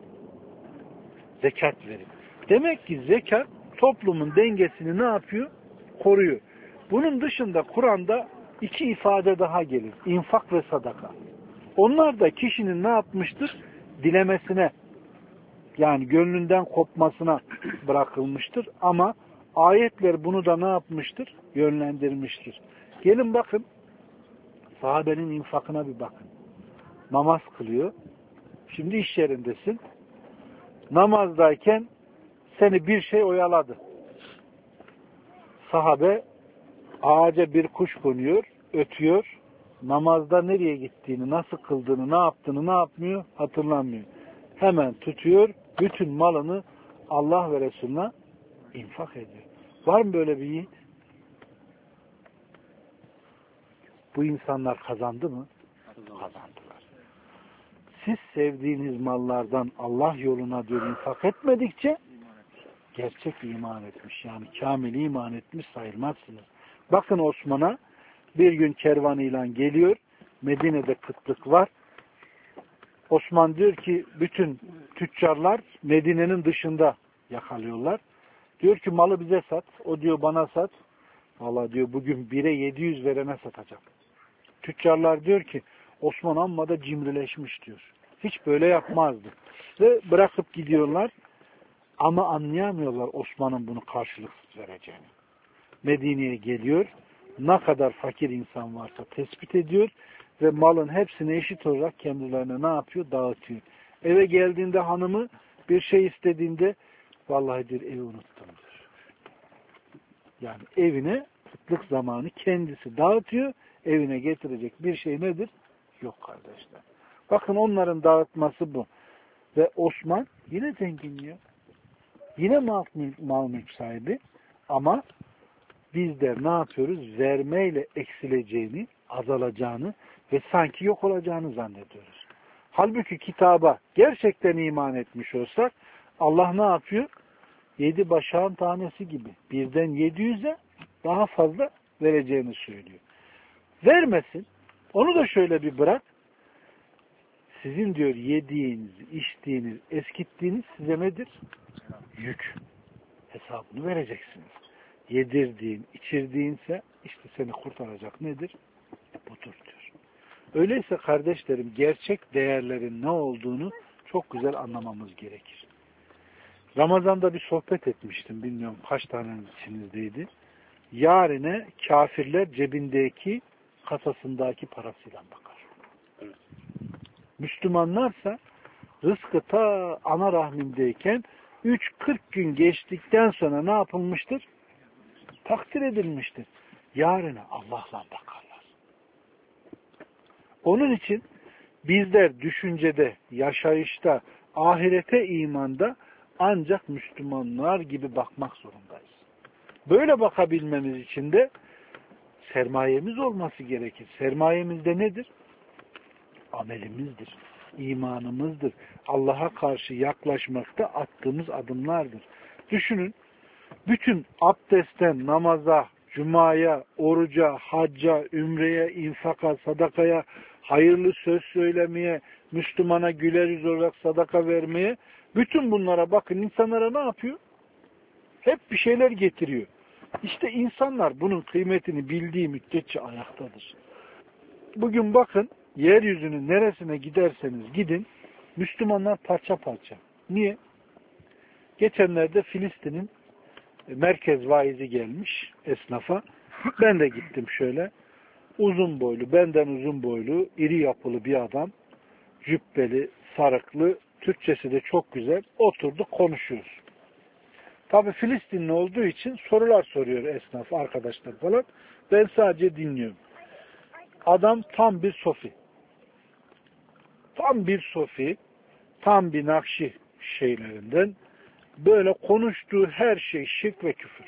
Zekat verin. Demek ki zekat toplumun dengesini ne yapıyor? Koruyor. Bunun dışında Kur'an'da 2 ifade daha gelir. İnfak ve sadaka. Onlar da kişinin ne yapmıştır? Dilemesine, yani gönlünden kopmasına bırakılmıştır. Ama ayetler bunu da ne yapmıştır? Yönlendirmiştir. Gelin bakın, sahabenin infakına bir bakın. Namaz kılıyor. Şimdi iş yerindesin. Namazdayken seni bir şey oyaladı. Sahabe ağaca bir kuş konuyor, ötüyor. Namazda nereye gittiğini, nasıl kıldığını, ne yaptığını, ne yapmıyor hatırlamıyor. Hemen tutuyor, bütün malını Allah ve Resulüne infak ediyor. Var mı böyle bir yiğit? Bu insanlar kazandı mı? Kazandılar. Siz sevdiğiniz mallardan Allah yoluna diyor infak etmedikçe gerçek iman etmiş, yani kamil iman etmiş sayılmazsınız. Bakın Osman'a bir gün kervanıyla geliyor. Medine'de kıtlık var. Osman diyor ki bütün tüccarlar Medine'nin dışında yakalıyorlar. Diyor ki malı bize sat. O diyor bana sat. Vallahi diyor bugün 1'e 700 verene satacak. Tüccarlar diyor ki Osman amma da cimrileşmiş diyor. Hiç böyle yapmazdı. Ve bırakıp gidiyorlar. Ama anlayamıyorlar Osman'ın bunu karşılıksız vereceğini. Medine'ye geliyor. Ne kadar fakir insan varsa tespit ediyor ve malın hepsini eşit olarak kendilerine ne yapıyor? Dağıtıyor. Eve geldiğinde hanımı bir şey istediğinde vallahi diyor evi unuttum diyor. Yani evine kıtlık zamanı kendisi dağıtıyor. Evine getirecek bir şey nedir? Yok kardeşler. Bakın onların dağıtması bu. Ve Osman yine zenginliyor. Yine mal mülk sahibi ama bizler ne yapıyoruz? Vermeyle eksileceğini, azalacağını ve sanki yok olacağını zannediyoruz. Halbuki kitaba gerçekten iman etmiş olsak Allah ne yapıyor? 7 başağın tanesi gibi. 1'den 700'e daha fazla vereceğini söylüyor. Vermesin. Onu da şöyle bir bırak. Sizin diyor yediğiniz, içtiğiniz, eskittiğiniz size nedir? Yük. Hesabını vereceksiniz. Yedirdiğin, içirdiğinse işte seni kurtaracak nedir? Budur diyor. Öyleyse kardeşlerim gerçek değerlerin ne olduğunu çok güzel anlamamız gerekir. Ramazan'da bir sohbet etmiştim. Bilmiyorum kaç taneniz içinizdeydi. Yarine kafirler cebindeki kasasındaki parasıyla bakar. Evet. Müslümanlarsa rızkı ta ana rahmindeyken 3-40 gün geçtikten sonra ne yapılmıştır? Takdir edilmiştir. Yarına Allah'la bakarlar. Onun için bizler düşüncede, yaşayışta, ahirete imanda ancak Müslümanlar gibi bakmak zorundayız. Böyle bakabilmemiz için de sermayemiz olması gerekir. Sermayemiz de nedir? Amelimizdir, imanımızdır. Allah'a karşı yaklaşmakta attığımız adımlardır. Düşünün, bütün abdestten namaza, cumaya, oruca, hacca, ümreye, infaka, sadakaya, hayırlı söz söylemeye, Müslümana güler yüz olarak sadaka vermeye, bütün bunlara bakın insanlara ne yapıyor? Hep bir şeyler getiriyor. İşte insanlar bunun kıymetini bildiği müddetçe ayaktadır. Bugün bakın, yeryüzünün neresine giderseniz gidin, Müslümanlar parça parça. Niye? Geçenlerde Filistin'in merkez vaizi gelmiş esnafa. Ben de gittim şöyle. Uzun boylu, benden uzun boylu, iri yapılı bir adam. Cübbeli, sarıklı, Türkçesi de çok güzel. Oturduk, konuşuyoruz. Tabii Filistinli olduğu için sorular soruyor esnaf, arkadaşlar falan. Ben sadece dinliyorum. Adam tam bir sofi. Tam bir sofi, tam bir Nakşi şeylerinden. Böyle konuştuğu her şey şirk ve küfür.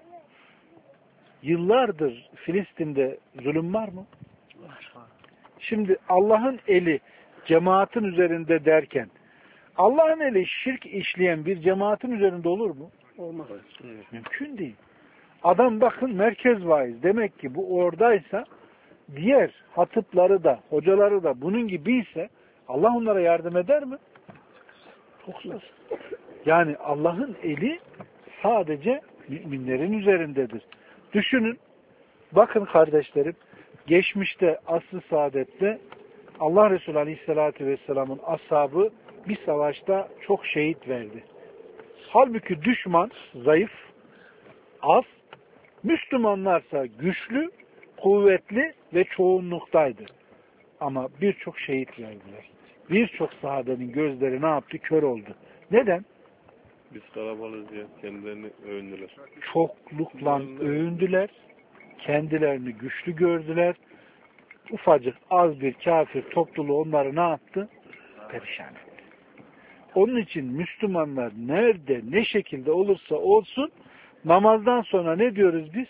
Yıllardır Filistin'de zulüm var mı? Şimdi Allah'ın eli cemaatin üzerinde derken, Allah'ın eli şirk işleyen bir cemaatin üzerinde olur mu? Olmaz. Mümkün değil. Adam bakın merkez vaiz. Demek ki bu oradaysa diğer hatıpları da, hocaları da bunun gibiyse Allah onlara yardım eder mi? Çok zor. Yani Allah'ın eli sadece müminlerin üzerindedir. Düşünün, Bakın kardeşlerim, geçmişte asr-ı saadette Allah Resulü Aleyhisselatü Vesselam'ın ashabı bir savaşta çok şehit verdi. Halbuki düşman zayıf, az, Müslümanlarsa güçlü, kuvvetli ve çoğunluktaydı. Ama birçok şehit verdiler. Birçok sahabenin gözleri ne yaptı? Kör oldu. Neden? Biz kalabalığız diye kendilerini övündüler. Çoklukla övündüler, kendilerini güçlü gördüler. Ufacık az bir kafir topluluğu onları ne yaptı? Perişan etti. Onun için Müslümanlar nerede, ne şekilde olursa olsun namazdan sonra ne diyoruz biz?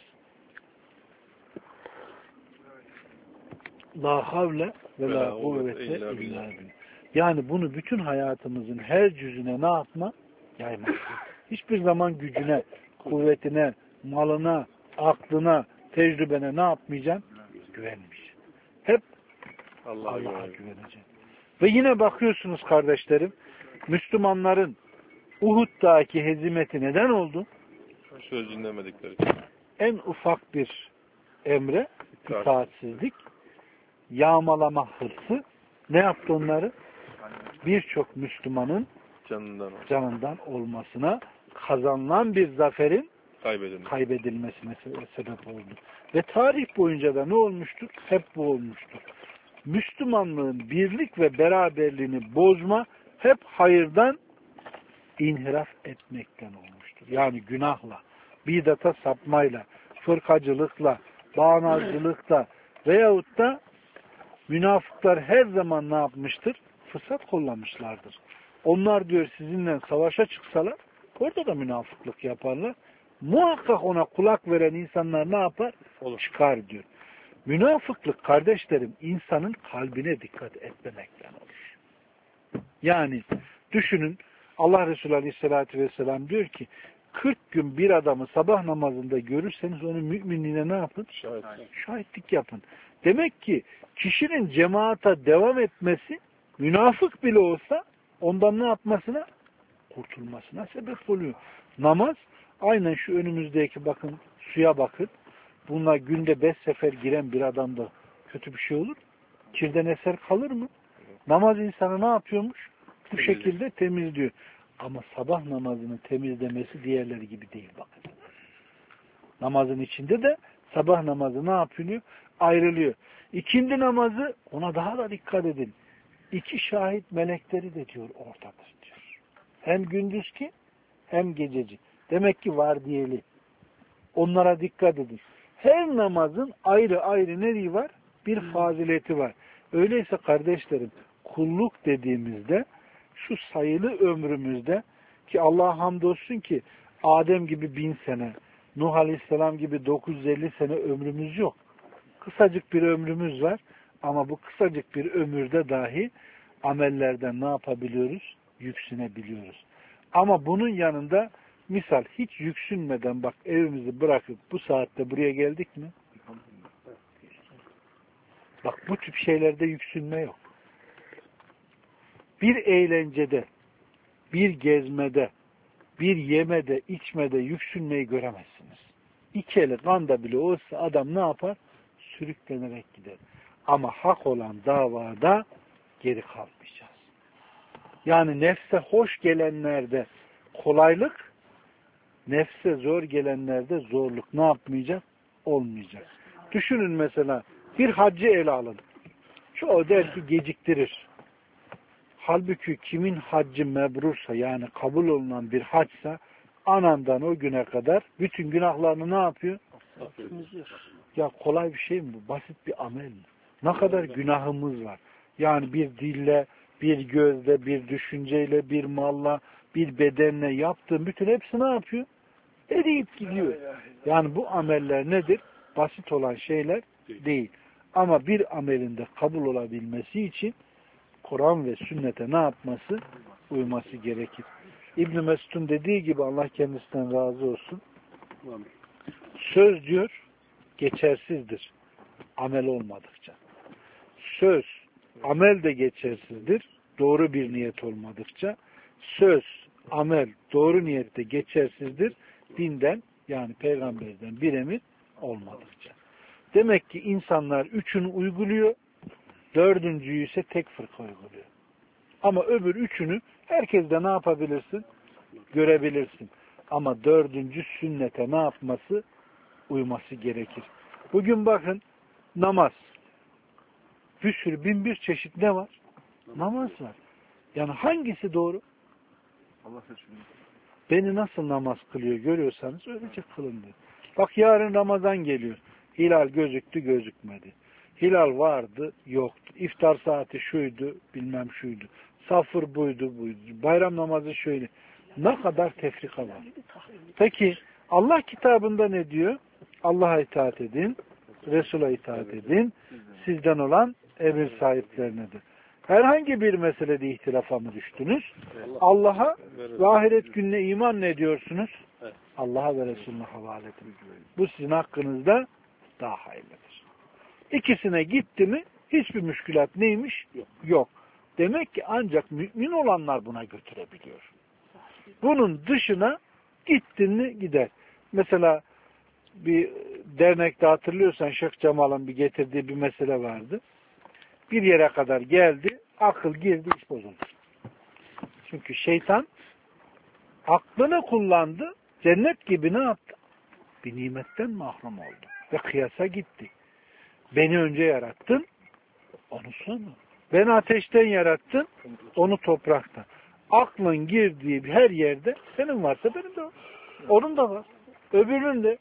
La havle ve la kuvvete illa billah. Yani bunu bütün hayatımızın her cüzüne ne yapma? Yaymak. Hiçbir zaman gücüne, kuvvetine, malına, aklına, tecrübene ne yapmayacaksın? Güvenmeyeceksin. Hep Allah'a güveneceksin. Ve yine bakıyorsunuz kardeşlerim, Müslümanların Uhud'daki hezimeti neden oldu? Söz dinlemedikleri. En ufak bir emre, itaatsizlik, yağmalama hırsı ne yaptı onları? Birçok Müslümanın canından olmasına, kazanılan bir zaferin kaybedilmesine sebep oldu. Ve tarih boyunca da ne olmuştur? Hep bu olmuştur. Müslümanlığın birlik ve beraberliğini bozma hep hayırdan inhiraf etmekten olmuştur. Yani günahla, bidata sapmayla, fırkacılıkla, bağnazcılıkla veyahut da münafıklar her zaman ne yapmıştır? Fırsat kollamışlardır. Onlar diyor sizinle savaşa çıksalar orada da münafıklık yaparlar. Muhakkak ona kulak veren insanlar ne yapar? Çıkar diyor. Münafıklık kardeşlerim insanın kalbine dikkat etmemekten olur. Yani düşünün Allah Resulü Aleyhisselatü Vesselam diyor ki 40 gün bir adamı sabah namazında görürseniz onun müminliğine ne yapın? Şahitlik yapın. Demek ki kişinin cemaata devam etmesi münafık bile olsa ondan ne yapmasına? Kurtulmasına sebep oluyor. Namaz aynen şu önümüzdeki bakın suya bakın. Bununla günde 5 sefer giren bir adamda kötü bir şey olur. Kirden eser kalır mı? Namaz insanı ne yapıyormuş? Bu şekilde temizliyor. Ama sabah namazının temizlemesi diğerleri gibi değil bakın. Namazın içinde de sabah namazı ne yapılıyor? Ayrılıyor. İkindi namazı ona daha da dikkat edin. 2 şahit melekleri de diyor ortadır diyor. Hem gündüzki hem gececi. Demek ki vardiyeli. Onlara dikkat edin. Her namazın ayrı ayrı neyi var? Bir fazileti var. Öyleyse kardeşlerim kulluk dediğimizde şu sayılı ömrümüzde ki Allah'a hamdolsun ki Adem gibi 1000 sene, Nuh Aleyhisselam gibi 950 sene ömrümüz yok. Kısacık bir ömrümüz var ama bu kısacık bir ömürde dahi amellerden ne yapabiliyoruz? Yüksünebiliyoruz. Ama bunun yanında misal hiç yüksünmeden bak evimizi bırakıp bu saatte buraya geldik mi? Bak bu tip şeylerde yüksünme yok. Bir eğlencede, bir gezmede, bir yemede, içmede yüksünmeyi göremezsiniz. 2 eli kanda bile olsa adam ne yapar? Sürüklenerek gider. Ama hak olan davada geri kalmayacağız. Yani nefse hoş gelenlerde kolaylık, nefse zor gelenlerde zorluk ne yapmayacak? Olmayacak. Düşünün mesela bir haccı ele alın. Çoğu der ki geciktirir. Halbuki kimin haccı mebrursa yani kabul olunan bir haçsa anandan o güne kadar bütün günahlarını ne yapıyor? Ya kolay bir şey mi bu? Basit bir amel mi? Ne kadar günahımız var. Yani bir dille, bir gözle, bir düşünceyle, bir malla, bir bedenle yaptığım bütün hepsi ne yapıyor? Eriyip gidiyor. Yani bu ameller nedir? Basit olan şeyler değil. Ama bir amelinde kabul olabilmesi için Kur'an ve sünnete ne yapması? Uyması gerekir. İbn-i Mesud'un dediği gibi Allah kendisinden razı olsun. Söz diyor geçersizdir. Amel olmadıkça. Söz, amel de geçersizdir. Doğru bir niyet olmadıkça. Söz, amel, doğru niyette geçersizdir. Dinden yani peygamberden bir emir olmadıkça. Demek ki insanlar üçünü uyguluyor, dördüncüyü ise tek fırka uyguluyor. Ama öbür üçünü herkes de ne yapabilirsin? Görebilirsin. Ama dördüncü sünnete ne yapması? Uyması gerekir. Bugün bakın namaz. Bir sürü 1001 çeşit ne var? Namaz var. Yani hangisi doğru? Allah seçmiyor. Beni nasıl namaz kılıyor görüyorsanız öylece kılın diyor. Bak yarın Ramazan geliyor. Hilal gözüktü gözükmedi. Hilal vardı yoktu. İftar saati şuydu bilmem şuydu. Safır buydu. Bayram namazı şöyle. Ne kadar tefrika var. Peki Allah kitabında ne diyor? Allah'a itaat edin. Resul'a itaat edin. Sizden olan emir sahiplerinedir. Herhangi bir meselede ihtilafa mı düştünüz? Allah'a ve ahiret gününe iman ne ediyorsunuz? Allah'a ve Resulüne havale edin. Bu sizin hakkınızda daha hayırlıdır. İkisine gitti mi hiçbir müşkülat neymiş? Yok. Demek ki ancak mümin olanlar buna götürebiliyor. Bunun dışına gittin mi gider. Mesela bir dernekte hatırlıyorsan Şeyh Cemal'ın bir getirdiği bir mesele vardı. Bir yere kadar geldi, akıl girdi, iş bozuldu. Çünkü şeytan aklını kullandı, cennet gibi ne yaptı? Bir nimetten mahrum oldu. Ve kıyasa gitti. Beni önce yarattın, onu sonra. Beni ateşten yarattın, onu topraktan. Aklın girdiği her yerde senin varsa benim de var. Onun da var. Öbürünün de.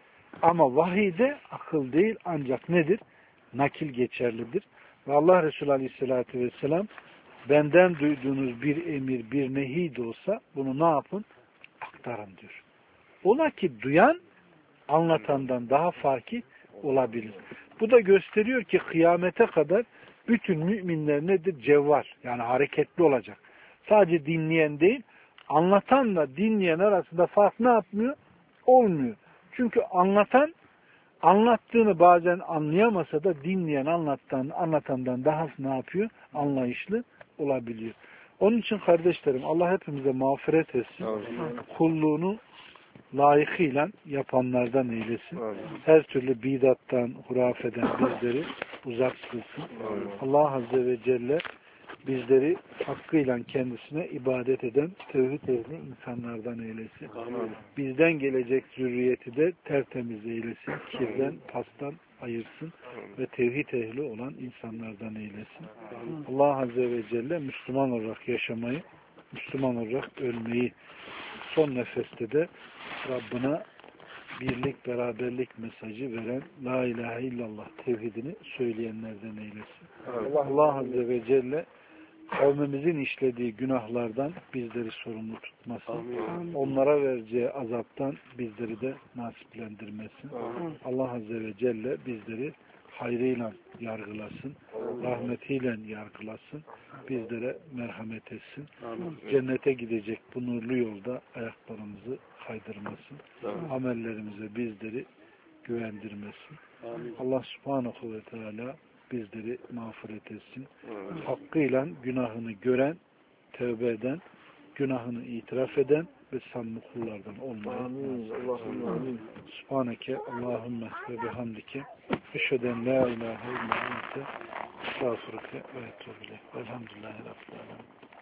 Ama vahiyde akıl değil ancak nedir? Nakil geçerlidir. Ve Allah Resulü Aleyhisselatü Vesselam benden duyduğunuz bir emir, bir nehi de olsa bunu ne yapın? Aktarın diyor. Ola ki duyan anlatandan daha farkı olabilir. Bu da gösteriyor ki kıyamete kadar bütün müminler nedir? Cevval. Yani hareketli olacak. Sadece dinleyen değil, anlatanla dinleyen arasında fark ne yapmıyor? Olmuyor. Çünkü anlatan anlattığını bazen anlayamasa da dinleyen anlatandan daha ne yapıyor? Anlayışlı olabiliyor. Onun için kardeşlerim Allah hepimize mağfiret etsin. Kulluğunu layıkıyla yapanlardan eylesin. Her türlü bidattan, hurafeden bizleri uzak kılsın. Allah Azze ve Celle bizleri hakkıyla kendisine ibadet eden tevhid ehli insanlardan eylesin. Bizden gelecek zürriyeti de tertemiz eylesin. Kirden, pastan ayırsın ve tevhid ehli olan insanlardan eylesin. Allah Azze ve Celle Müslüman olarak yaşamayı, Müslüman olarak ölmeyi, son nefeste de Rabbına birlik, beraberlik mesajı veren La ilahe illallah tevhidini söyleyenlerden eylesin. Allah Azze ve Celle kavmimizin işlediği günahlardan bizleri sorumlu tutmasın. Onlara vereceği azaptan bizleri de nasiplendirmesin. Allah Azze ve Celle bizleri hayrıyla yargılasın. Rahmetiyle yargılasın. Bizlere merhamet etsin. Cennete gidecek bu nurlu yolda ayaklarımızı kaydırmasın. Amellerimize bizleri güvendirmesin. Allah Subhanahu ve Teala bizleri mağfiret etsin. Hakkıyla günahını gören, tövbe eden, günahını itiraf eden ve samimi kullardan olmayı. Subhaneke Allahümme ve bihamdike eşheden la ilahe illa ente estağfurüke ve etûbü ileyk. Elhamdülillahi Rabbil alemin.